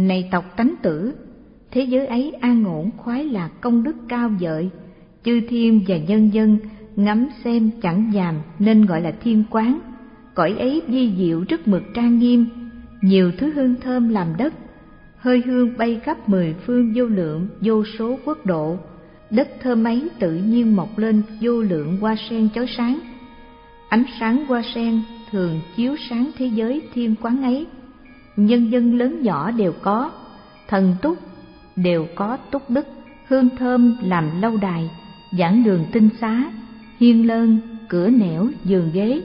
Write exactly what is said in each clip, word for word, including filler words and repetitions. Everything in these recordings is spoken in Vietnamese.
Này tộc tánh tử, thế giới ấy an ổn khoái lạc công đức cao vợi, chư thiên và nhân dân ngắm xem chẳng nhàm nên gọi là thiên quán. Cõi ấy vi diệu rất mực trang nghiêm, nhiều thứ hương thơm làm đất, hơi hương bay khắp mười phương vô lượng vô số quốc độ. Đất thơm ấy tự nhiên mọc lên vô lượng hoa sen chói sáng, ánh sáng hoa sen thường chiếu sáng thế giới thiên quán ấy. Nhân dân lớn nhỏ đều có, thần túc đều có túc đức, hương thơm làm lâu đài, giảng đường tinh xá, hiên lơn, cửa nẻo, giường ghế,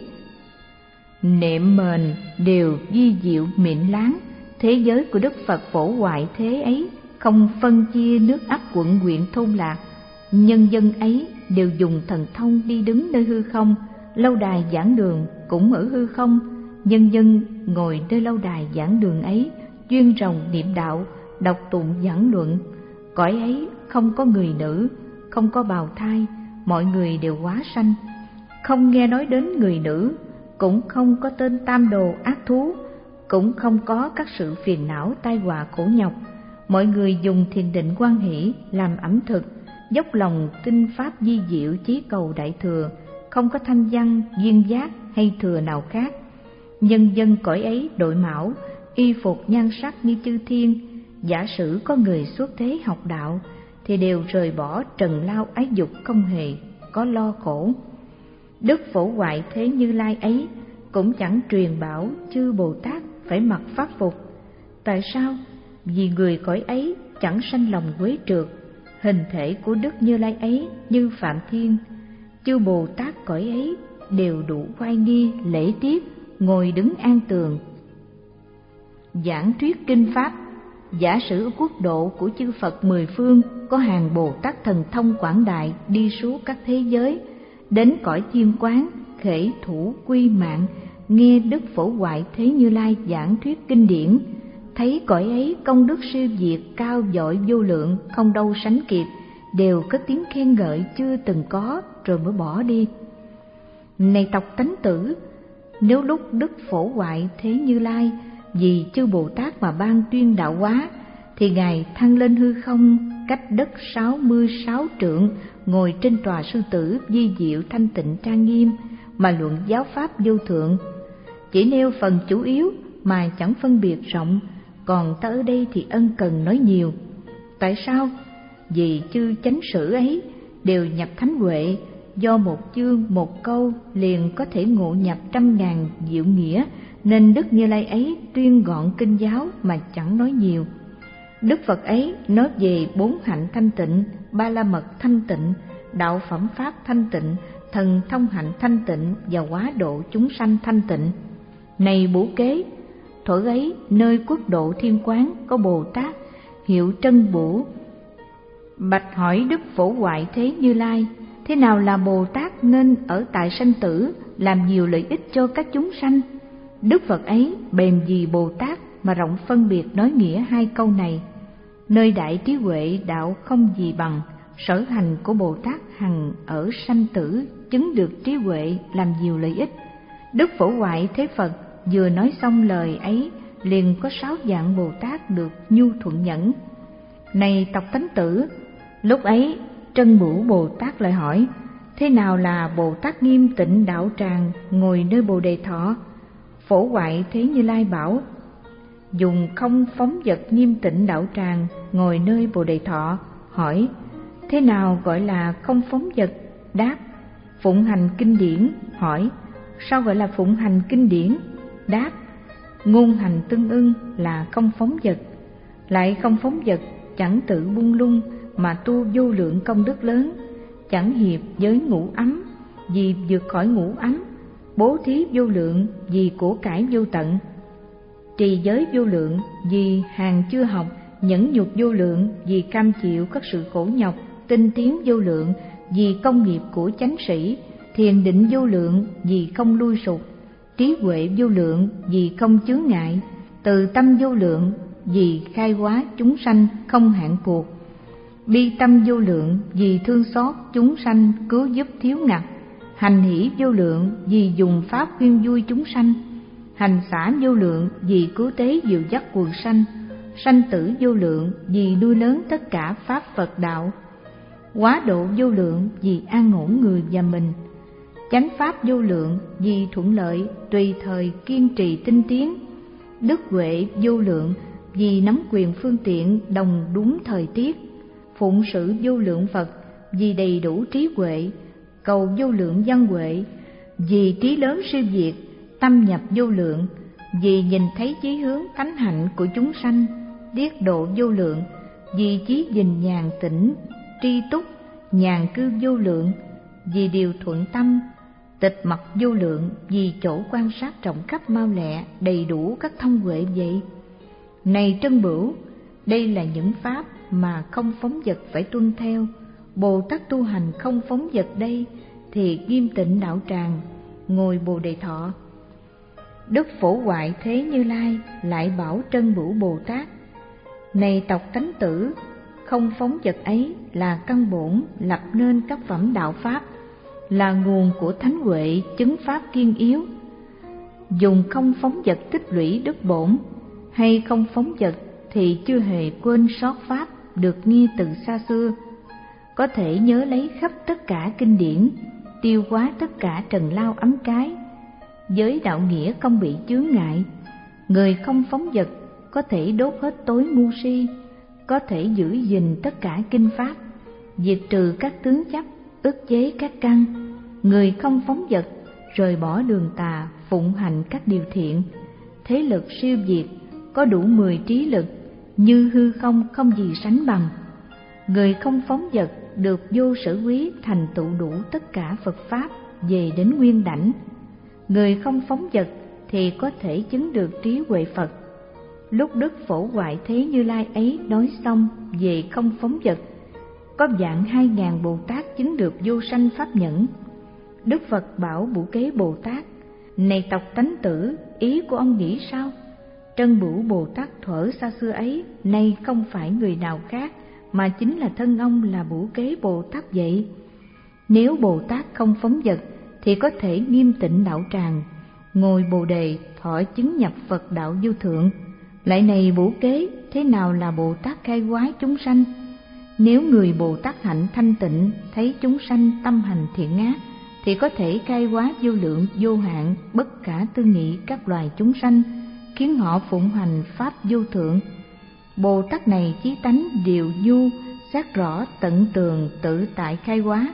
nệm mền đều vi diệu mịn láng. Thế giới của Đức Phật phổ hoại thế ấy không phân chia nước ắt quận huyện thôn lạc. Nhân dân ấy đều dùng thần thông đi đứng nơi hư không, lâu đài giảng đường cũng ở hư không. Nhân dân ngồi nơi lâu đài giảng đường ấy, chuyên ròng niệm đạo, đọc tụng giảng luận. Cõi ấy không có người nữ, không có bào thai, mọi người đều hóa sanh. Không nghe nói đến người nữ, cũng không có tên tam đồ ác thú, cũng không có các sự phiền não tai họa khổ nhọc. Mọi người dùng thiền định hoan hỷ làm ẩm thực, dốc lòng tinh pháp di diệu chí cầu đại thừa, không có thanh văn, duyên giác hay thừa nào khác. Nhân dân cõi ấy đội mão, y phục nhan sắc như chư thiên. Giả sử có người xuất thế học đạo thì đều rời bỏ trần lao ái dục, không hề có lo khổ. Đức phổ hoại thế Như Lai ấy cũng chẳng truyền bảo chư Bồ Tát phải mặc pháp phục. Tại sao? Vì người cõi ấy chẳng sanh lòng quế trượt. Hình thể của Đức Như Lai ấy như Phạm Thiên, chư Bồ Tát cõi ấy đều đủ oai nghi lễ tiết, ngồi đứng an tường giảng thuyết kinh pháp. Giả sử quốc độ của chư Phật mười phương có hàng Bồ Tát thần thông quảng đại đi suốt các thế giới, đến cõi thiên quán khể thủ quy mạng, nghe Đức phổ hoại thế Như Lai giảng thuyết kinh điển, thấy cõi ấy công đức siêu việt cao dội vô lượng, không đâu sánh kịp, đều có tiếng khen ngợi chưa từng có, rồi mới bỏ đi. Này tộc tánh tử, nếu lúc Đức phổ hoại thế Như Lai vì chư Bồ Tát mà ban tuyên đạo hóa, thì Ngài thăng lên hư không cách đất sáu mươi sáu trượng, ngồi trên tòa sư tử vi diệu thanh tịnh trang nghiêm mà luận giáo pháp vô thượng. Chỉ nêu phần chủ yếu mà chẳng phân biệt rộng, còn ta ở đây thì ân cần nói nhiều. Tại sao? Vì chư chánh sử ấy đều nhập thánh huệ, do một chương một câu liền có thể ngộ nhập trăm ngàn diệu nghĩa, nên Đức Như Lai ấy tuyên gọn kinh giáo mà chẳng nói nhiều. Đức Phật ấy nói về bốn hạnh thanh tịnh, ba la mật thanh tịnh, đạo phẩm pháp thanh tịnh, thần thông hạnh thanh tịnh và hóa độ chúng sanh thanh tịnh. Này Bố Kế, thuở ấy nơi quốc độ thiên quán có Bồ Tát hiệu Trân Bổ, bạch hỏi Đức phổ hoại thế Như Lai, thế nào là Bồ Tát nên ở tại sanh tử, làm nhiều lợi ích cho các chúng sanh? Đức Phật ấy bèn vì Bồ Tát mà rộng phân biệt nói nghĩa hai câu này: nơi đại trí huệ đạo không gì bằng, sở hành của Bồ Tát hằng ở sanh tử, chứng được trí huệ làm nhiều lợi ích. Đức phổ hoại thế Phật vừa nói xong lời ấy, liền có sáu dạng Bồ Tát được nhu thuận nhẫn. Này tộc tánh tử, lúc ấy Trân Bửu Bồ Tát lại hỏi, thế nào là Bồ Tát nghiêm tịnh đạo tràng, ngồi nơi Bồ Đề Thọ? Phổ hoại thế Như Lai bảo, dùng không phóng vật nghiêm tịnh đạo tràng, ngồi nơi Bồ Đề Thọ. Hỏi, thế nào gọi là không phóng vật? Đáp, phụng hành kinh điển. Hỏi, sao gọi là phụng hành kinh điển? Đáp, ngôn hành tương ưng là không phóng vật. Lại không phóng vật, chẳng tự buông lung mà tu vô lượng công đức lớn, chẳng hiệp giới ngũ ấm vì vượt khỏi ngũ ấm, bố thí vô lượng vì của cải vô tận, trì giới vô lượng vì hàng chưa học, nhẫn nhục vô lượng vì cam chịu các sự khổ nhọc, tinh tiến vô lượng vì công nghiệp của chánh sĩ, thiền định vô lượng vì không lui sụp, trí huệ vô lượng vì không chướng ngại, từ tâm vô lượng vì khai hóa chúng sanh không hạn cuộc, bi tâm vô lượng vì thương xót chúng sanh cứu giúp thiếu ngặt, hành hỷ vô lượng vì dùng pháp khuyên vui chúng sanh, hành xả vô lượng vì cứu tế dìu dắt quần sanh, sanh tử vô lượng vì nuôi lớn tất cả pháp Phật đạo, quá độ vô lượng vì an ổn người và mình, chánh pháp vô lượng vì thuận lợi tùy thời kiên trì tinh tiến, đức huệ vô lượng vì nắm quyền phương tiện đồng đúng thời tiết, phụng sự vô lượng Phật vì đầy đủ trí huệ, cầu vô lượng văn huệ vì trí lớn siêu việt, tâm nhập vô lượng vì nhìn thấy chí hướng thánh hạnh của chúng sanh, điết độ vô lượng vì chí gìn nhàn tĩnh tri túc, nhàn cư vô lượng vì điều thuận tâm, tịch mặc vô lượng vì chỗ quan sát rộng khắp mau lẹ đầy đủ các thông huệ vậy. Này Trân Bửu, đây là những pháp mà không phóng dật phải tuân theo. Bồ Tát tu hành không phóng dật đây thì nghiêm tịnh đạo tràng, ngồi Bồ Đề Thọ. Đức Phổ Hoại Thế Như Lai lại bảo Trân Bửu Bồ Tát: này tộc tánh tử, không phóng dật ấy là căn bổn lập nên các phẩm đạo pháp, là nguồn của thánh huệ chứng pháp kiên yếu. Dùng không phóng dật tích lũy đức bổn, hay không phóng dật thì chưa hề quên sót pháp được nghe từ xa xưa, có thể nhớ lấy khắp tất cả kinh điển, tiêu hóa tất cả trần lao ấm cái. Giới đạo nghĩa không bị chướng ngại, người không phóng dật có thể đốt hết tối ngu si, có thể giữ gìn tất cả kinh pháp, diệt trừ các tướng chấp, ức chế các căn. Người không phóng dật, rời bỏ đường tà, phụng hành các điều thiện, thế lực siêu việt, có đủ mười trí lực, như hư không không gì sánh bằng. Người không phóng dật được vô sở quý, thành tựu đủ tất cả Phật pháp về đến nguyên đảnh. Người không phóng dật thì có thể chứng được trí huệ Phật. Lúc Đức Phổ Hoại Thế Như Lai ấy nói xong về không phóng dật, có vạn hai ngàn Bồ Tát chứng được vô sanh pháp nhẫn. Đức Phật bảo Bửu Kế Bồ Tát: này tộc tánh tử, ý của ông nghĩ sao? Trân Bửu Bồ Tát thuở xa xưa ấy nay không phải người nào khác, mà chính là thân ông là Bửu Kế Bồ Tát vậy. Nếu Bồ Tát không phóng dật thì có thể nghiêm tịnh đạo tràng, ngồi Bồ Đề thọ chứng nhập Phật đạo vô thượng. Lại này Bửu Kế, thế nào là Bồ Tát khai hóa chúng sanh? Nếu người Bồ Tát hạnh thanh tịnh thấy chúng sanh tâm hành thiện ác, thì có thể khai hóa vô lượng vô hạn bất khả tư nghị các loài chúng sanh, khiến họ phụng hành pháp vô thượng. Bồ Tát này chí tánh điều nhu, giác rõ tận tường tự tại khai hóa.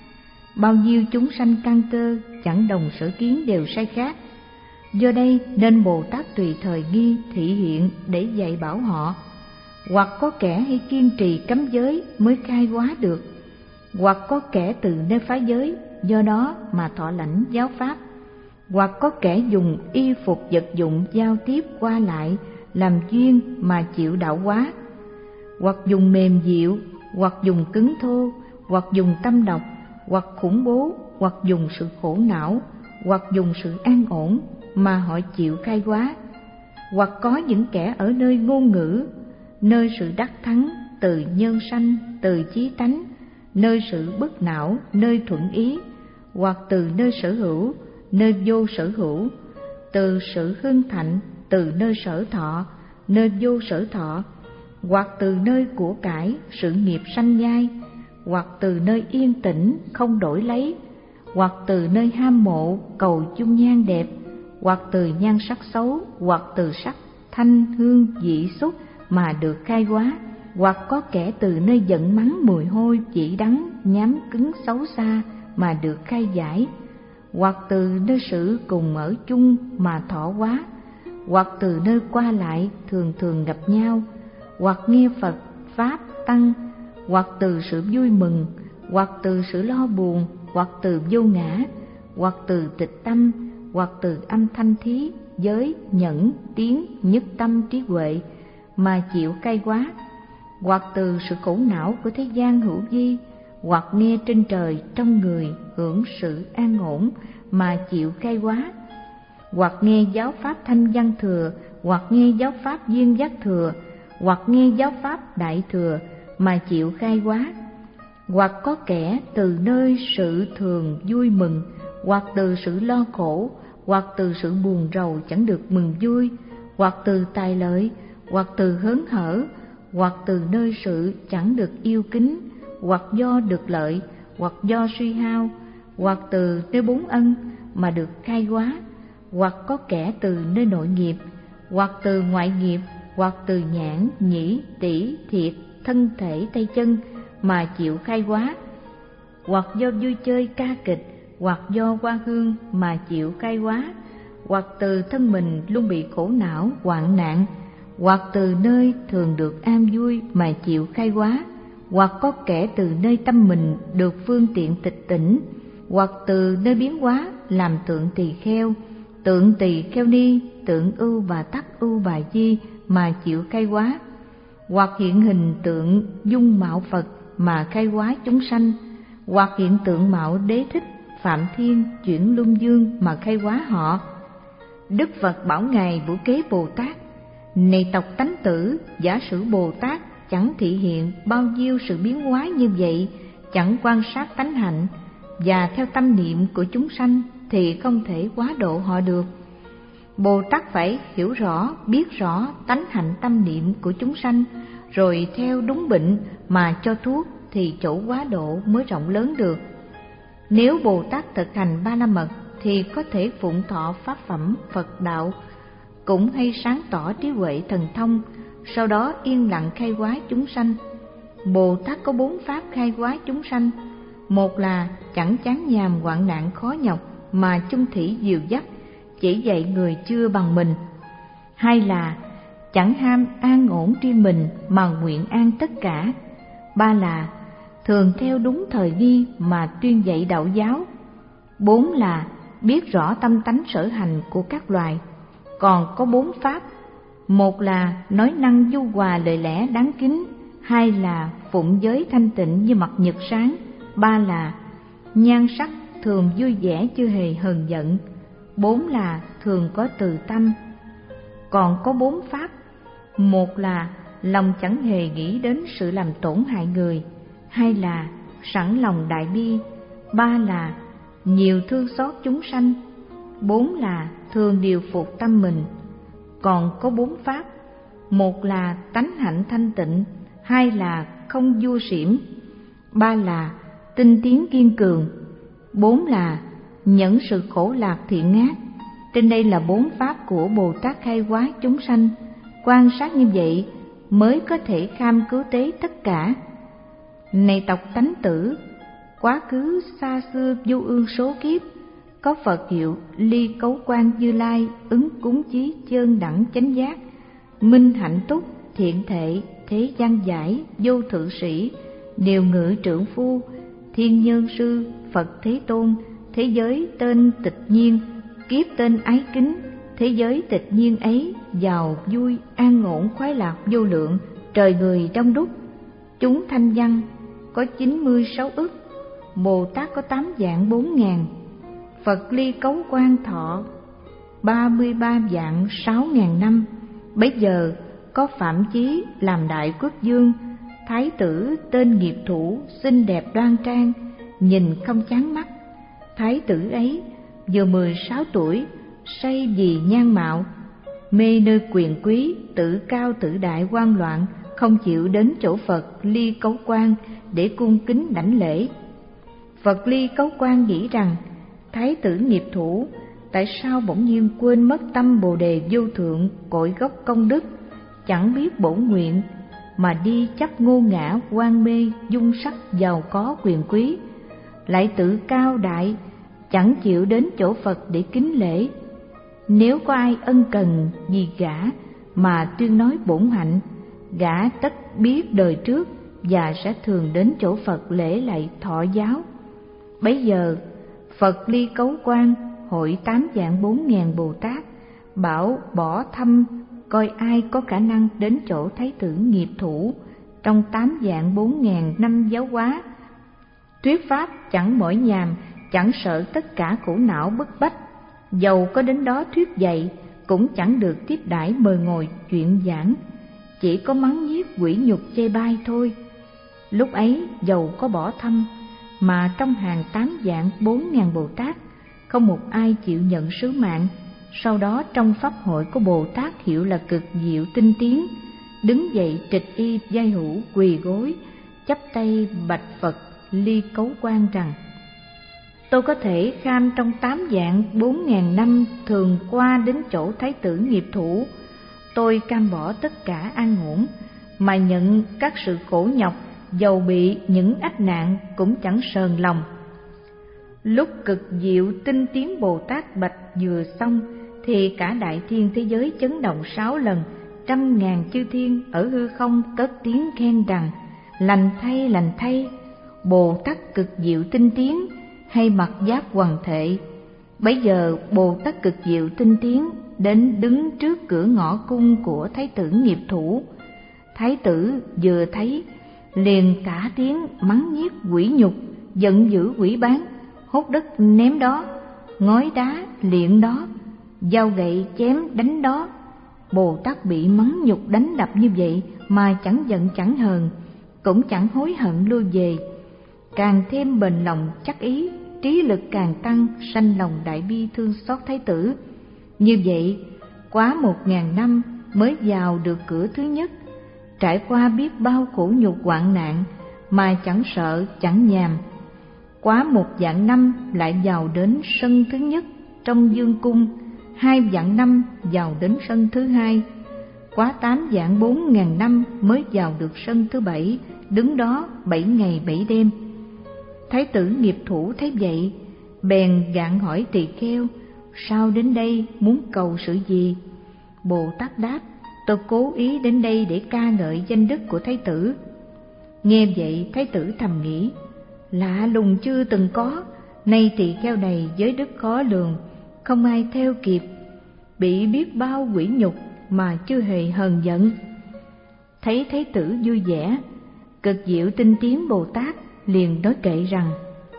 Bao nhiêu chúng sanh căn cơ chẳng đồng sở kiến đều sai khác. Do đây nên Bồ Tát tùy thời ghi thị hiện để dạy bảo họ. Hoặc có kẻ hay kiên trì cấm giới mới khai hóa được, hoặc có kẻ từ nơi phá giới, do đó mà thọ lãnh giáo pháp, hoặc có kẻ dùng y phục vật dụng giao tiếp qua lại làm duyên mà chịu đạo hóa, hoặc dùng mềm dịu, hoặc dùng cứng thô, hoặc dùng tâm độc, hoặc khủng bố, hoặc dùng sự khổ não, hoặc dùng sự an ổn mà họ chịu khai hóa. Hoặc có những kẻ ở nơi ngôn ngữ, nơi sự đắc thắng, từ nhân sanh, từ chí tánh, nơi sự bất não, nơi thuận ý, hoặc từ nơi sở hữu, nơi vô sở hữu, từ sự hưng thạnh, từ nơi sở thọ, nơi vô sở thọ, hoặc từ nơi của cải, sự nghiệp sanh nhai, hoặc từ nơi yên tĩnh không đổi lấy, hoặc từ nơi ham mộ cầu chung nhan đẹp, hoặc từ nhan sắc xấu, hoặc từ sắc thanh hương vị xúc mà được khai hóa, hoặc có kẻ từ nơi giận mắng mùi hôi chỉ đắng nhám cứng xấu xa mà được khai giải, hoặc từ nơi sự cùng ở chung mà thọ hóa, hoặc từ nơi qua lại thường thường gặp nhau, hoặc nghe Phật pháp tăng, hoặc từ sự vui mừng, hoặc từ sự lo buồn, hoặc từ vô ngã, hoặc từ tịch tâm, hoặc từ âm thanh thí, giới, nhẫn, tiếng, nhất tâm trí huệ mà chịu khai hóa, hoặc từ sự khổ não của thế gian hữu vi, hoặc nghe trên trời trong người hưởng sự an ổn mà chịu khai hóa, hoặc nghe giáo pháp thanh văn thừa, hoặc nghe giáo pháp duyên giác thừa, hoặc nghe giáo pháp đại thừa mà chịu khai hóa, hoặc có kẻ từ nơi sự thường vui mừng, hoặc từ sự lo khổ, hoặc từ sự buồn rầu chẳng được mừng vui, hoặc từ tài lợi, hoặc từ hớn hở, hoặc từ nơi sự chẳng được yêu kính, hoặc do được lợi, hoặc do suy hao, hoặc từ nơi bốn ân mà được khai hóa, hoặc có kẻ từ nơi nội nghiệp, hoặc từ ngoại nghiệp, hoặc từ nhãn, nhĩ, tỷ, thiệt, thân thể tay chân mà chịu khai hóa, hoặc do vui chơi ca kịch, hoặc do hoa hương mà chịu khai hóa, hoặc từ thân mình luôn bị khổ não, hoạn nạn, hoặc từ nơi thường được an vui mà chịu khai hóa, hoặc có kẻ từ nơi tâm mình được phương tiện tịch tỉnh, hoặc từ nơi biến hóa làm tượng tỳ kheo, tượng tỳ kheo ni, tượng ưu bà tắc ưu bà di mà chịu khai hóa, hoặc hiện hình tượng dung mạo Phật mà khai hóa chúng sanh, hoặc hiện tượng mạo Đế Thích, Phạm Thiên, chuyển Luân Dương mà khai hóa họ. Đức Phật bảo ngài Bửu Kế Bồ Tát: này tộc tánh tử, giả sử Bồ Tát chẳng thị hiện bao nhiêu sự biến hóa như vậy, chẳng quan sát tánh hạnh và theo tâm niệm của chúng sanh thì không thể quá độ họ được. Bồ Tát phải hiểu rõ, biết rõ tánh hạnh tâm niệm của chúng sanh, rồi theo đúng bệnh mà cho thuốc thì chỗ quá độ mới rộng lớn được. Nếu Bồ Tát thực hành ba la mật thì có thể phụng thọ pháp phẩm Phật đạo, cũng hay sáng tỏ trí huệ thần thông, sau đó yên lặng khai hóa chúng sanh. Bồ Tát có bốn pháp khai hóa chúng sanh: một là chẳng chán nhàm hoạn nạn khó nhọc mà chung thủy dìu dắt, chỉ dạy người chưa bằng mình; hai là chẳng ham an ổn riêng mình mà nguyện an tất cả; ba là thường theo đúng thời nghi mà tuyên dạy đạo giáo; bốn là biết rõ tâm tánh sở hành của các loài. Còn có bốn pháp: một là nói năng nhu hòa lời lẽ đáng kính; hai là phụng giới thanh tịnh như mặt nhật sáng; ba là nhan sắc thường vui vẻ chưa hề hờn giận; bốn là thường có từ tâm. Còn có bốn pháp: một là lòng chẳng hề nghĩ đến sự làm tổn hại người; hai là sẵn lòng đại bi; ba là nhiều thương xót chúng sanh; bốn là thường điều phục tâm mình. Còn có bốn pháp: một là tánh hạnh thanh tịnh; hai là không vua xỉm; ba là tinh tiến kiên cường; bốn là nhẫn sự khổ lạc thiện ác. Trên đây là bốn pháp của Bồ Tát khai hóa chúng sanh. Quan sát như vậy mới có thể kham cứu tế tất cả. Này tộc tánh tử, quá khứ xa xưa vô ương số kiếp, có Phật hiệu Ly Cấu Quan Như Lai ứng cúng chí chơn đẳng chánh giác, minh hạnh túc thiện thệ thế gian giải vô thượng sĩ, điều ngự trượng phu thiên nhân sư Phật Thế Tôn. Thế giới tên tịch nhiên, kiếp tên ái kính. Thế giới tịch nhiên ấy giàu vui an ổn khoái lạc vô lượng, trời người đông đúc, chúng thanh văn có chín mươi sáu ức, Bồ Tát có tám vạn bốn ngàn, Phật Ly Cấu Quan thọ ba mươi ba vạn sáu ngàn năm. Bấy giờ có Phạm Chí làm đại quốc vương, thái tử tên Nghiệp Thủ, xinh đẹp đoan trang, nhìn không chán mắt. Thái tử ấy vừa mười sáu tuổi, say vì nhan mạo, mê nơi quyền quý, tự cao tự đại hoang loạn, không chịu đến chỗ Phật Ly Cấu Quan để cung kính đảnh lễ. Phật Ly Cấu Quan nghĩ rằng thái tử Nghiệp Thủ tại sao bỗng nhiên quên mất tâm Bồ Đề vô thượng, cội gốc công đức, chẳng biết bổn nguyện mà đi chấp ngô ngã quan mê dung sắc giàu có quyền quý, lại tự cao đại, chẳng chịu đến chỗ Phật để kính lễ. Nếu có ai ân cần vì gã mà tuyên nói bổn hạnh, gã tất biết đời trước và sẽ thường đến chỗ Phật lễ lạy thọ giáo. Bấy giờ Phật Ly Cấu Quan hội tám vạn bốn ngàn Bồ Tát, bảo bỏ thăm coi ai có khả năng đến chỗ thái tử Nghiệp Thủ trong tám vạn bốn ngàn năm giáo hóa, thuyết pháp chẳng mỏi nhàm, chẳng sợ tất cả khổ não bức bách. Dầu có đến đó thuyết dạy cũng chẳng được tiếp đãi mời ngồi chuyện giảng, chỉ có mắng nhiếc quỷ nhục chê bai thôi. Lúc ấy dầu có bỏ thăm mà trong hàng tám vạn bốn ngàn Bồ Tát không một ai chịu nhận sứ mạng, sau đó trong pháp hội của Bồ Tát hiệu là Cực Diệu Tinh Tiến, đứng dậy trịch y vai hữu quỳ gối, chắp tay bạch Phật Ly Cấu Quan rằng: tôi có thể kham trong tám vạn bốn ngàn năm thường qua đến chỗ Thái tử Nghiệp Thủ, tôi cam bỏ tất cả an ổn mà nhận các sự khổ nhọc, dầu bị những ách nạn cũng chẳng sờn lòng. Lúc Cực Diệu Tinh Tiến Bồ Tát bạch vừa xong thì cả đại thiên thế giới chấn động sáu lần, trăm ngàn chư thiên ở hư không cất tiếng khen rằng: lành thay, lành thay, Bồ Tát Cực Diệu Tinh Tiến hay mặc giáp hoàng thệ. Bấy giờ Bồ Tát Cực Diệu Tinh Tiến đến đứng trước cửa ngõ cung của Thái tử Nghiệp Thủ. Thái tử vừa thấy liền cả tiếng mắng nhiếc quỷ nhục, giận dữ quỷ bán, hốt đất ném đó, ngói đá liệng đó, dao gậy chém đánh đó. Bồ Tát bị mắng nhục đánh đập như vậy mà chẳng giận chẳng hờn, cũng chẳng hối hận lui về, càng thêm bền lòng chắc ý, trí lực càng tăng, sanh lòng đại bi thương xót thái tử. Như vậy quá một ngàn năm mới vào được cửa thứ nhất, trải qua biết bao khổ nhục hoạn nạn mà chẳng sợ chẳng nhàm. Quá một vạn năm lại vào đến sân thứ nhất trong dương cung, hai vạn năm vào đến sân thứ hai, quá tám vạn bốn ngàn năm mới vào được sân thứ bảy, đứng đó bảy ngày bảy đêm. Thái tử Nghiệp Thủ thấy vậy, bèn gạn hỏi tỳ kheo: sao đến đây, muốn cầu sự gì? Bồ Tát đáp: tôi cố ý đến đây để ca ngợi danh đức của thái tử. Nghe vậy thái tử thầm nghĩ: lạ lùng chưa từng có, nay tỳ kheo này giới đức khó lường, không ai theo kịp, bị biết bao quỷ nhục mà chưa hề hờn giận. Thấy thái tử vui vẻ, Cực Diệu Tinh Tiến Bồ Tát liền nói kệ rằng: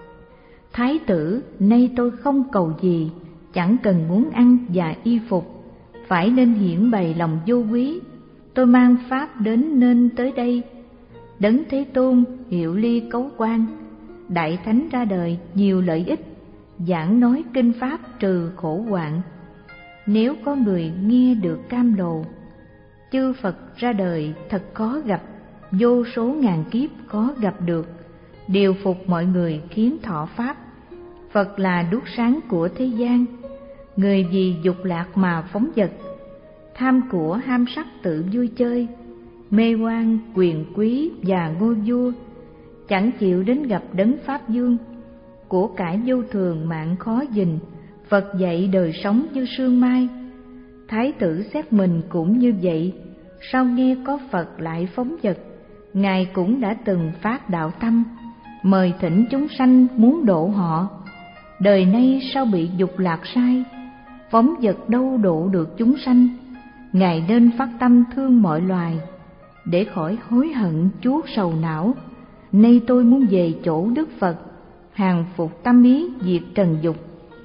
thái tử, nay tôi không cầu gì, chẳng cần muốn ăn và y phục, phải nên hiển bày lòng vô quý. Tôi mang pháp đến nên tới đây. Đấng Thế Tôn hiệu Ly Cấu Quan, đại thánh ra đời nhiều lợi ích, giảng nói kinh pháp trừ khổ hoạn. Nếu có người nghe được cam lồ, chư Phật ra đời thật khó gặp, vô số ngàn kiếp khó gặp được, điều phục mọi người khiến thọ pháp. Phật là đuốc sáng của thế gian, người vì dục lạc mà phóng dật, tham của ham sắc tự vui chơi, mê hoang quyền quý và ngôi vua, chẳng chịu đến gặp đấng Pháp Dương. Của cải vô thường mạng khó gìn, Phật dạy đời sống như sương mai. Thái tử xét mình cũng như vậy, sau nghe có Phật lại phóng dật, Ngài cũng đã từng phát đạo tâm, mời thỉnh chúng sanh muốn độ họ. Đời nay sao bị dục lạc sai, phóng dật đâu độ được chúng sanh. Ngài nên phát tâm thương mọi loài, để khỏi hối hận chuốc sầu não. Nay tôi muốn về chỗ Đức Phật, hàng phục tâm ý diệt trần dục.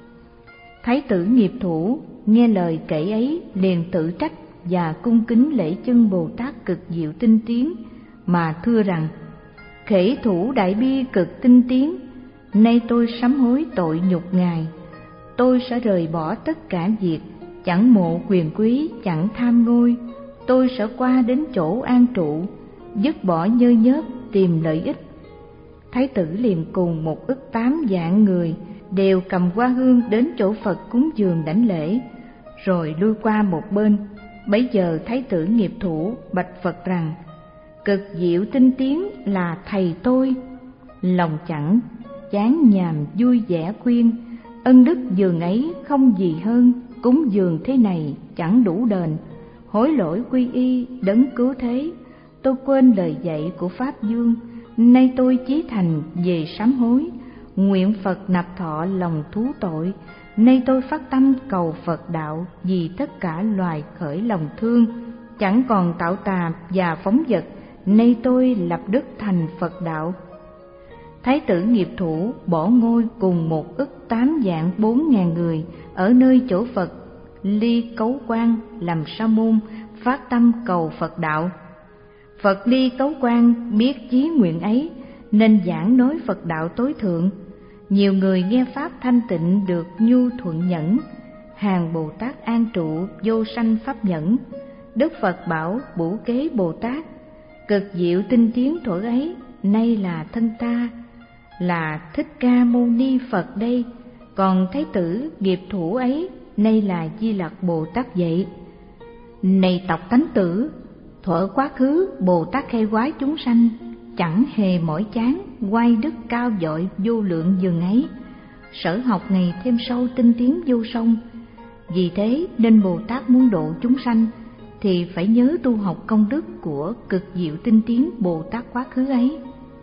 Thái tử Nghiệp Thủ nghe lời kể ấy liền tự trách và cung kính lễ chân Bồ Tát Cực Diệu Tinh Tiến mà thưa rằng: khể thủ đại bi cực tinh tiến, nay tôi sám hối tội nhục Ngài. Tôi sẽ rời bỏ tất cả việc, chẳng mộ quyền quý, chẳng tham ngôi. Tôi sẽ qua đến chỗ an trụ, dứt bỏ nhơ nhớp tìm lợi ích. Thái tử liền cùng một ức tám vạn người đều cầm hoa hương đến chỗ Phật cúng dường đảnh lễ, rồi lui qua một bên. Bấy giờ Thái tử Nghiệp Thủ bạch Phật rằng: Cực Diệu Tinh Tiến là thầy tôi. Lòng chẳng chán nhàm vui vẻ khuyên: ân đức dường ấy không gì hơn, cúng dường thế này chẳng đủ đền. Hối lỗi quy y đấng cứu thế, tôi quên lời dạy của Pháp Dương. Nay tôi chí thành về sám hối, nguyện Phật nạp thọ lòng thú tội. Nay tôi phát tâm cầu Phật đạo, vì tất cả loài khởi lòng thương, chẳng còn tạo tà và phóng dật. Nay tôi lập đức thành Phật đạo. Thái tử Nghiệp Thủ bỏ ngôi cùng một ức tám vạn bốn ngàn người ở nơi chỗ Phật Ly Cấu Quan làm sa môn, phát tâm cầu Phật đạo. Phật Ly Cấu Quan biết chí nguyện ấy nên giảng nói Phật đạo tối thượng. Nhiều người nghe pháp thanh tịnh được nhu thuận nhẫn, hàng Bồ Tát an trụ vô sanh pháp nhẫn. Đức Phật bảo Bửu Kế Bồ Tát: cực diệu tinh tiến thuở ấy, nay là thân ta, là Thích Ca Mâu Ni Phật đây. Còn Thái tử nghiệp thủ ấy, nay là Di Lặc Bồ Tát vậy. Này tộc tánh tử, thuở quá khứ Bồ Tát khai hóa chúng sanh, chẳng hề mỏi chán, oai đức cao dội vô lượng dường ấy. Sở học ngày thêm sâu tinh tiến vô song. Vì thế nên Bồ Tát muốn độ chúng sanh thì phải nhớ tu học công đức của cực diệu tinh tiến Bồ Tát quá khứ ấy.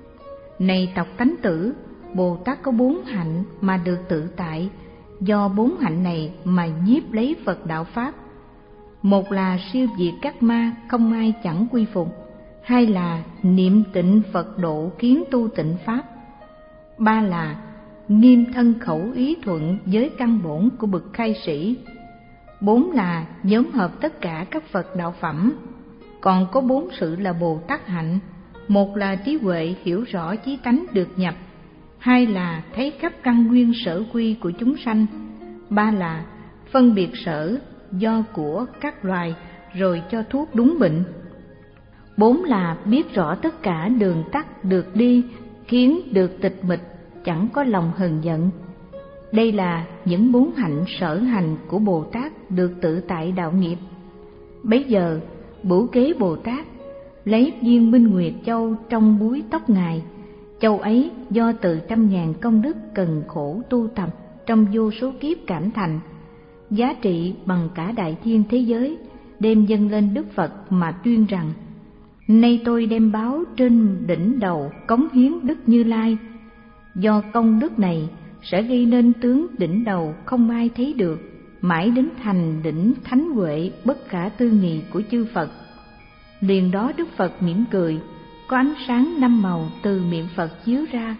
Này tộc tánh tử, Bồ Tát có bốn hạnh mà được tự tại, do bốn hạnh này mà nhiếp lấy Phật đạo Pháp. Một là siêu diệt các ma, không ai chẳng quy phục. Hai là niệm tịnh Phật độ kiến tu tịnh Pháp. Ba là nghiêm thân khẩu ý thuận với căn bổn của bậc khai sĩ. Bốn là nhóm hợp tất cả các Phật đạo phẩm. Còn có bốn sự là Bồ Tát hạnh. Một là trí huệ hiểu rõ chí tánh được nhập. Hai là thấy khắp căn nguyên sở quy của chúng sanh. Ba là phân biệt sở do của các loài rồi cho thuốc đúng bệnh. Bốn là biết rõ tất cả đường tắt được đi, khiến được tịch mịch, chẳng có lòng hờn giận. Đây là những bốn hạnh sở hành của Bồ Tát được tự tại đạo nghiệp. Bấy giờ Bửu Kế Bồ Tát lấy viên minh nguyệt châu trong búi tóc Ngài. Châu ấy do từ trăm ngàn công đức cần khổ tu tập trong vô số kiếp cảm thành, giá trị bằng cả đại thiên thế giới, đem dâng lên Đức Phật mà tuyên rằng: nay tôi đem báo trên đỉnh đầu cống hiến Đức Như Lai. Do công đức này sẽ gây nên tướng đỉnh đầu không ai thấy được, mãi đến thành đỉnh thánh huệ bất khả tư nghị của chư Phật. Liền đó Đức Phật mỉm cười, có ánh sáng năm màu từ miệng Phật chiếu ra,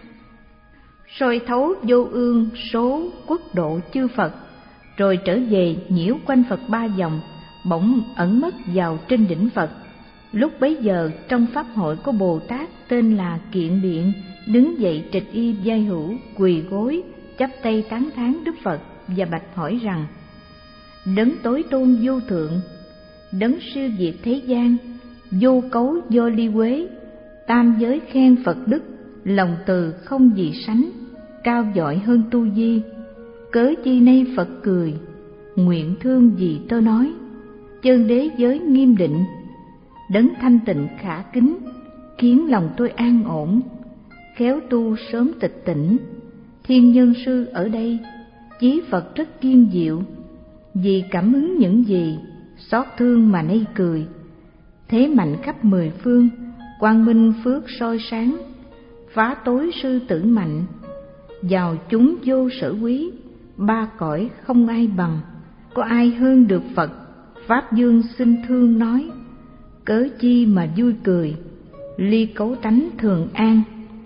soi thấu vô ương số quốc độ chư Phật, rồi trở về nhiễu quanh Phật ba vòng, bỗng ẩn mất vào trên đỉnh Phật. Lúc bấy giờ trong pháp hội có Bồ Tát tên là Kiện Biện đứng dậy trịch y vai hữu, quỳ gối chắp tay tán thán Đức Phật và bạch hỏi rằng: đấng tối tôn vô thượng, đấng siêu diệt thế gian, vô cấu vô ly quế, tam giới khen Phật đức, lòng từ không gì sánh, cao dọi hơn tu di. Cớ chi nay Phật cười, nguyện thương gì tôi nói, chân đế giới nghiêm định, đấng thanh tịnh khả kính, khiến lòng tôi an ổn, khéo tu sớm tịch tỉnh. Thiên nhân sư ở đây, chí Phật rất kiên diệu, vì cảm ứng những gì, xót thương mà nay cười. Thế mạnh khắp mười phương, quang minh phước soi sáng, phá tối sư tử mạnh, vào chúng vô sở quý, ba cõi không ai bằng. Có ai hơn được Phật, Pháp Dương xin thương nói, cớ chi mà vui cười, ly cấu tánh thường an,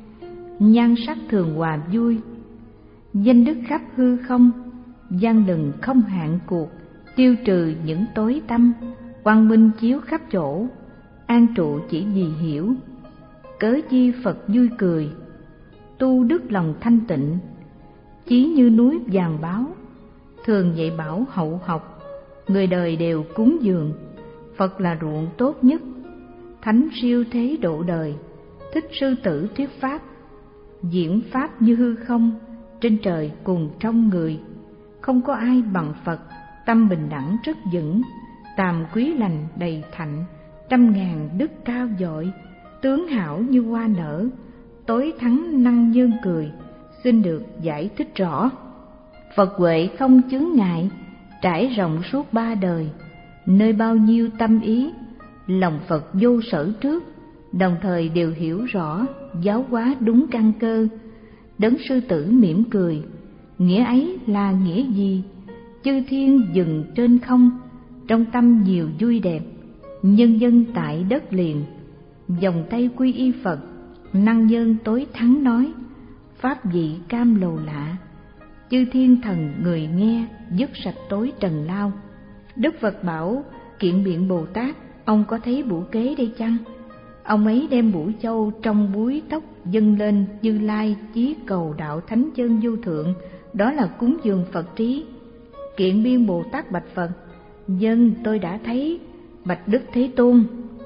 nhan sắc thường hòa vui, danh đức khắp hư không, gian lừng không hạn cuộc, tiêu trừ những tối tâm, quang minh chiếu khắp chỗ, an trụ chỉ vì hiểu. Cớ chi Phật vui cười, tu đức lòng thanh tịnh, chí như núi vàng báo, thường dạy bảo hậu học, người đời đều cúng dường. Phật là ruộng tốt nhất, thánh siêu thế độ đời, thích sư tử thuyết pháp, diễn pháp như hư không, trên trời cùng trong người. Không có ai bằng Phật, tâm bình đẳng rất vững, tàm quý lành đầy thạnh, trăm ngàn đức cao dội, tướng hảo như hoa nở, tối thắng năng nhơn cười, xin được giải thích rõ. Phật huệ không chướng ngại, trải rộng suốt ba đời, nơi bao nhiêu tâm ý, lòng Phật vô sở trước, đồng thời đều hiểu rõ, giáo hóa đúng căn cơ. Đấng sư tử mỉm cười, nghĩa ấy là nghĩa gì? Chư thiên dừng trên không, trong tâm nhiều vui đẹp, nhân dân tại đất liền, vòng tay quy y Phật, năng nhân tối thắng nói, pháp vị cam lồ lạ, chư thiên thần người nghe, dứt sạch tối trần lao. Đức Phật bảo Kiện Biện Bồ Tát, ông có thấy Bửu Kế đây chăng? Ông ấy đem bủi châu trong búi tóc dâng lên Như Lai chí cầu đạo thánh chân vô thượng, đó là cúng dường Phật trí. Kiện Biên Bồ Tát bạch Phật: Dân tôi đã thấy, bạch Đức Thế Tôn.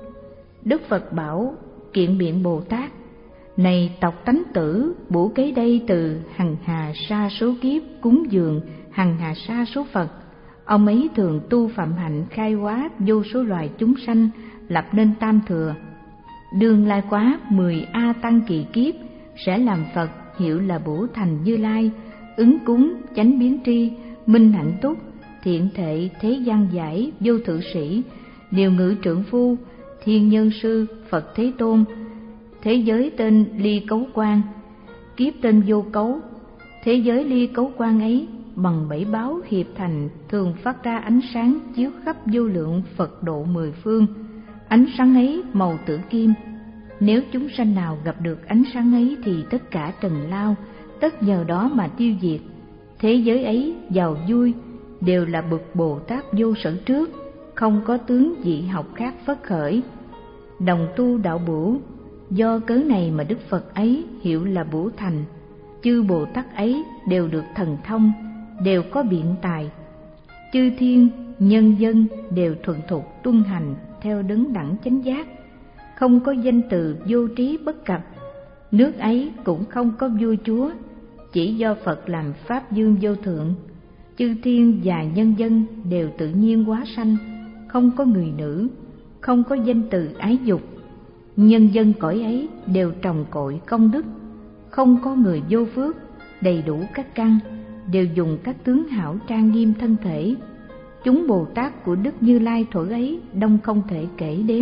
Đức Phật bảo Kiện Biện Bồ Tát: Này tộc tánh tử, bủa kế đây từ hằng hà sa số kiếp cúng dường hằng hà sa số Phật. Ông ấy thường tu phạm hạnh khai hóa vô số loài chúng sanh, lập nên tam thừa. Đương lai quá mười a tăng kỳ kiếp, sẽ làm Phật, hiệu là Bửu Thành Như Lai, ứng cúng chánh biến tri, minh hạnh túc, thiện thệ thế gian giải, vô thự sĩ, điều ngự trượng phu, thiên nhân sư, Phật Thế Tôn. Thế giới tên ly cấu quan, kiếp tên vô cấu. Thế giới ly cấu quan ấy bằng bảy báo hiệp thành, thường phát ra ánh sáng chiếu khắp vô lượng Phật độ mười phương. Ánh sáng ấy màu tử kim. Nếu chúng sanh nào gặp được ánh sáng ấy thì tất cả trần lao, tất nhờ đó mà tiêu diệt. Thế giới ấy giàu vui, đều là bậc Bồ Tát vô sở trước, không có tướng dị học khác phất khởi. Đồng tu đạo Bửu, do cớ này mà Đức Phật ấy hiệu là Bửu Thành. Chư Bồ Tát ấy đều được thần thông, đều có biện tài. Chư thiên, nhân dân đều thuần thục tuân hành theo đấng đẳng chánh giác, không có danh từ vô trí bất cập. Nước ấy cũng không có vua chúa, chỉ do Phật làm pháp dương vô thượng. Chư thiên và nhân dân đều tự nhiên hóa sanh, không có người nữ, không có danh từ ái dục. Nhân dân cõi ấy đều trồng cội công đức, không có người vô phước, đầy đủ các căn, đều dùng các tướng hảo trang nghiêm thân thể. Chúng Bồ Tát của Đức Như Lai thuở ấy đông không thể kể đếm.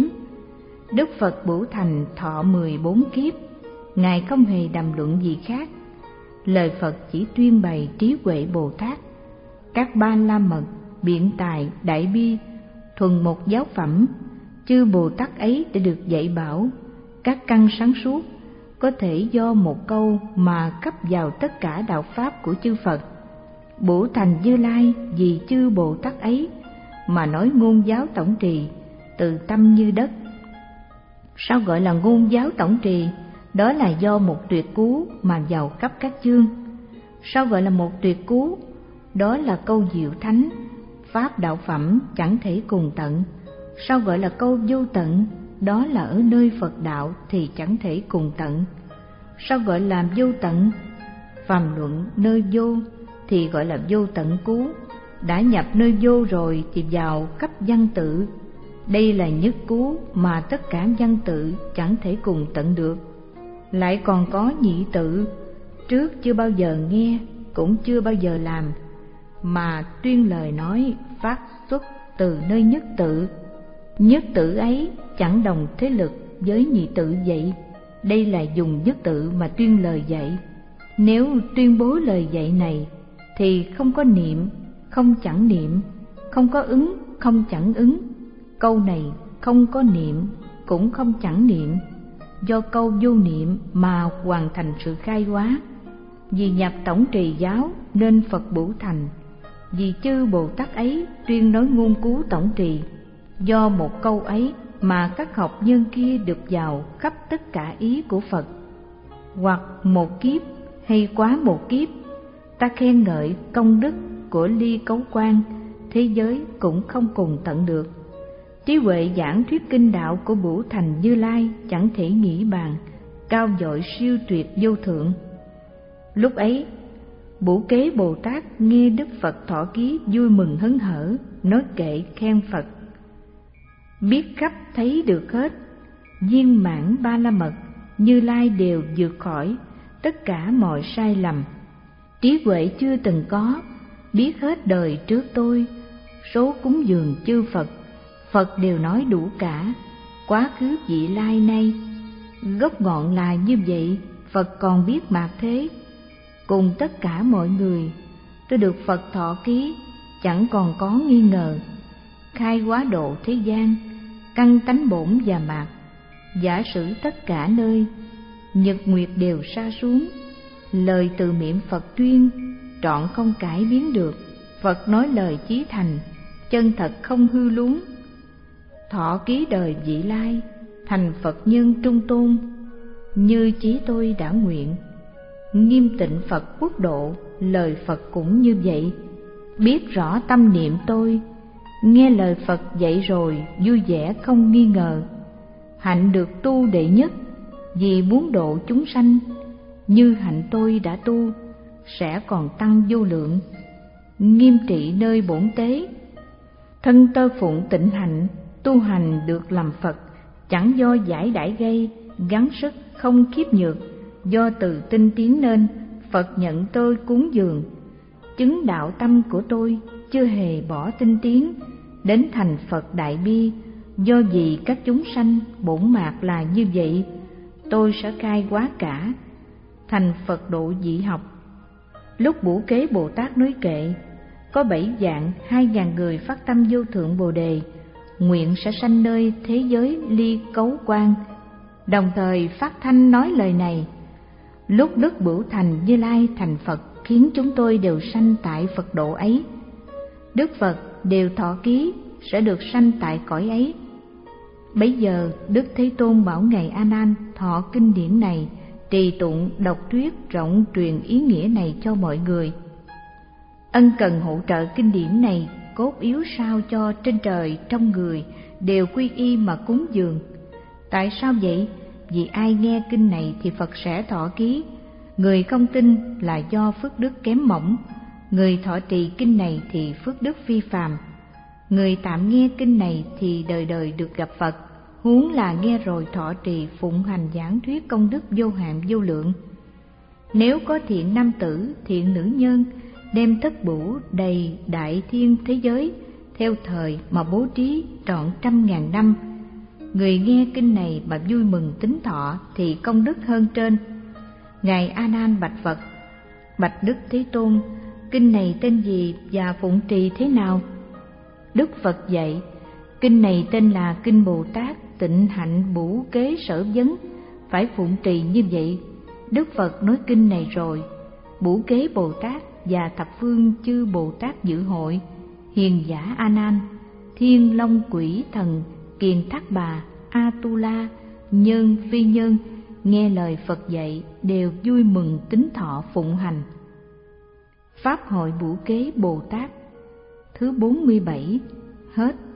Đức Phật Bửu Thành thọ mười bốn kiếp, Ngài không hề đàm luận gì khác. Lời Phật chỉ tuyên bày trí huệ Bồ Tát. Các ba la mật, biện tài, đại bi, thuần một giáo phẩm. Chư Bồ Tát ấy đã được dạy bảo các căn sáng suốt, có thể do một câu mà cấp vào tất cả đạo pháp của chư Phật. Bửu Thành Như Lai vì chư Bồ Tát ấy mà nói ngôn giáo tổng trì, từ tâm như đất. Sao gọi là ngôn giáo tổng trì? Đó là do một tuyệt cú mà vào cấp các chương. Sao gọi là một tuyệt cú? Đó là câu diệu thánh, pháp đạo phẩm chẳng thể cùng tận. Sao gọi là câu vô tận? Đó là ở nơi Phật đạo thì chẳng thể cùng tận. Sao gọi là vô tận? Phàm luận nơi vô thì gọi là vô tận cú. Đã nhập nơi vô rồi thì vào cấp văn tự. Đây là nhất cú mà tất cả văn tự chẳng thể cùng tận được. Lại còn có nhị tự, trước chưa bao giờ nghe, cũng chưa bao giờ làm, mà tuyên lời nói phát xuất từ nơi nhất tự. Nhất tự ấy chẳng đồng thế lực với nhị tự vậy. Đây là dùng nhất tự mà tuyên lời dạy. Nếu tuyên bố lời dạy này thì không có niệm, không chẳng niệm, không có ứng, không chẳng ứng. Câu này không có niệm, cũng không chẳng niệm, do câu vô niệm mà hoàn thành sự khai hóa. Vì nhập tổng trì giáo nên Phật Bửu Thành. Vì chư Bồ Tát ấy tuyên nói ngôn cứu tổng trì, do một câu ấy mà các học nhân kia được vào khắp tất cả ý của Phật. Hoặc một kiếp hay quá một kiếp, ta khen ngợi công đức của ly cấu quan, thế giới cũng không cùng tận được. Trí huệ giảng thuyết kinh đạo của Bửu Thành Như Lai chẳng thể nghĩ bàn, cao dội siêu tuyệt vô thượng. Lúc ấy, Bửu Kế Bồ Tát nghe Đức Phật thọ ký vui mừng hớn hở, nói kệ khen Phật. Biết khắp thấy được hết, viên mãn ba la mật, Như Lai đều vượt khỏi tất cả mọi sai lầm. Trí huệ chưa từng có, biết hết đời trước tôi, số cúng dường chư Phật, Phật đều nói đủ cả, quá khứ vị lai nay. Gốc ngọn là như vậy, Phật còn biết mạt thế. Cùng tất cả mọi người, tôi được Phật thọ ký, chẳng còn có nghi ngờ. Khai hóa độ thế gian, căn tánh bổn và mạt, giả sử tất cả nơi, nhật nguyệt đều sa xuống. Lời từ miệng Phật tuyên, trọn không cải biến được. Phật nói lời chí thành, chân thật không hư luống. Thọ ký đời vị lai, thành Phật nhân trung tôn. Như chí tôi đã nguyện, nghiêm tịnh Phật quốc độ, lời Phật cũng như vậy. biết rõ tâm niệm tôi, nghe lời Phật dạy rồi vui vẻ không nghi ngờ. Hạnh được tu đệ nhất, vì muốn độ chúng sanh, như hạnh tôi đã tu, sẽ còn tăng vô lượng. Nghiêm trị nơi bổn tế, thân tơ phụng tịnh hạnh, tu hành được làm Phật, chẳng do giải đãi gây, gắng sức không khiếp nhược, do từ tinh tiến nên, Phật nhận tôi cúng dường. Chứng đạo tâm của tôi, chưa hề bỏ tinh tiến, đến thành Phật đại bi, do vì các chúng sanh bổn mạt là như vậy, tôi sẽ khai quá cả, thành Phật độ dị học. Lúc Bủ Kế Bồ Tát nói kệ, có bảy dạng hai ngàn người phát tâm vô thượng Bồ Đề, nguyện sẽ sanh nơi thế giới ly cấu quan, đồng thời phát thanh nói lời này. Lúc Đức Bửu Thành Như Lai thành Phật, khiến chúng tôi đều sanh tại Phật độ ấy. Đức Phật đều thọ ký sẽ được sanh tại cõi ấy. Bấy giờ Đức Thế Tôn bảo ngài A Nan thọ kinh điển này, trì tụng đọc thuyết rộng truyền ý nghĩa này cho mọi người. Ân cần hỗ trợ kinh điển này, cốt yếu sao cho trên trời trong người đều quy y mà cúng dường. Tại sao vậy? Vì ai nghe kinh này thì Phật sẽ thọ ký. Người không tin là do phước đức kém mỏng, người thọ trì kinh này thì phước đức phi phàm. Người tạm nghe kinh này thì đời đời được gặp Phật, huống là nghe rồi thọ trì phụng hành giảng thuyết công đức vô hạn vô lượng. Nếu có thiện nam tử, thiện nữ nhân, đem thất bửu đầy đại thiên thế giới, theo thời mà bố trí trọn trăm ngàn năm, người nghe kinh này mà vui mừng tín thọ thì công đức hơn trên. Ngài A Nan bạch Phật: bạch Đức Thế Tôn, kinh này tên gì và phụng trì thế nào? Đức Phật dạy: kinh này tên là Kinh Bồ Tát Tịnh Hạnh Bủ Kế Sở Vấn, phải phụng trì như vậy. Đức Phật nói kinh này rồi, Bủ Kế Bồ Tát và thập phương chư Bồ Tát dự hội, hiền giả A Nan, thiên long quỷ thần, kiền thác bà, A Tu La, nhân phi nhân, nghe lời Phật dạy đều vui mừng tín thọ phụng hành. Pháp hội Bủ Kế Bồ Tát thứ bốn mươi bảy hết.